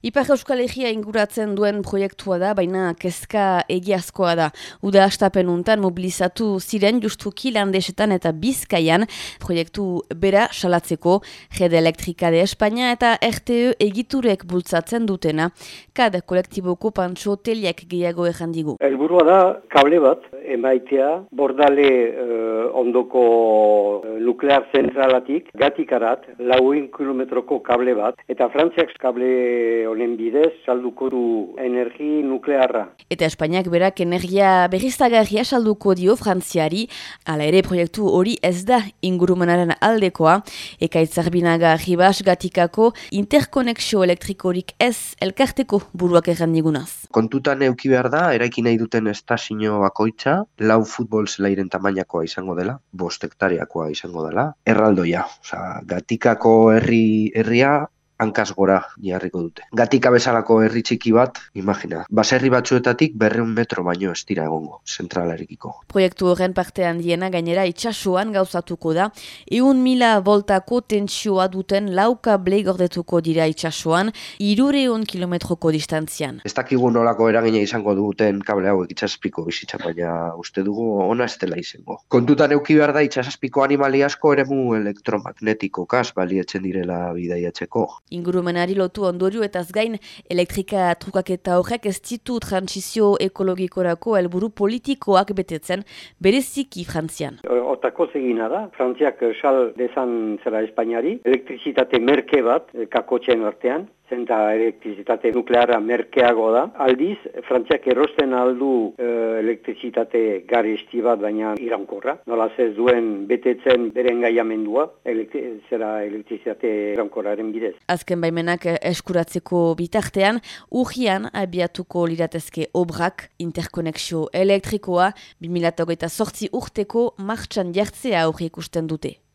Ipar Euskal Herria inguratzen duen proiektua da, baina kezka egiazkoa da. Uda hastapen untan mobilizatu ziren justuki Landesetan eta Bizkaian proiektu bera salatzeko Rede Elektrika de Espainia eta RTE egiturek bultzatzen dutena. KAD kolektiboko Pantxo Teliek gehiago errandigu. Helburua da kable bat emaitea bordale ondoko nuklear zentralatik gatikarat 4 kilometroko kable bat eta Frantziak kable honen bidez salduko du energi nuklearra. Eta Espainiak berak energia berriztagarria salduko dio Frantziari, hala ere proiektu hori ez da ingurumenaren aldekoa, Ekaitz Arbinaga Ribas Gatikako interkonexio elektrikorik ez elkarteko buruak errandigunaz. Kontutan euki behar da, eraiki nahi duten estazio bakoitza, 4 futbol zelairen tamainakoa izango dela, 5 hektariakoa izango dela, erraldoia, Gatikako herria hankaz gora jarriko dute. Gatika bezalako herri txiki bat, imagina, baserri batzuetatik 200 metro baino ez dira egongo, zentralarekiko. Proiektu horren parte handiena gainera itsasoan gauzatuko da, 100.000 voltako tentsioa duten 4 kable gordetuko dira itsasoan, 300 kilometroko distantzian. Ez dakigu nolako eragina izango duten kable hauek itsaspiko bizitzan, baina uste dugu ona ez dela izango. Kontutan euki behar da itsaspiko animali asko eremu elektromagnetikokaz balietzen direla bidaiatzeko. Ingurumenari lotu ondorio eta gain elektrika trukaketa horrek ez ditu transizio ekologikorako helburu politikoak betetzen bereziki Frantzian. Otako zegina da, Frantziak sal dezan zera Espainiari, elektrizitate merke bat kakotxen artean, zenta elektrizitate nuklearra merkeago da. Aldiz, Frantziak erosten aldu elektrizitate garesti bat, baina iraunkorra. Nolaz ez duen betetzen bere engaiamendua, elektrizitate iraunkorraren bidez. Azken baimenak eskuratzeko bitartean, urrian abiatuko liratezke obrak interkonexio elektrikoa 2028 urteko martxan jartzea aurre ikusten dute.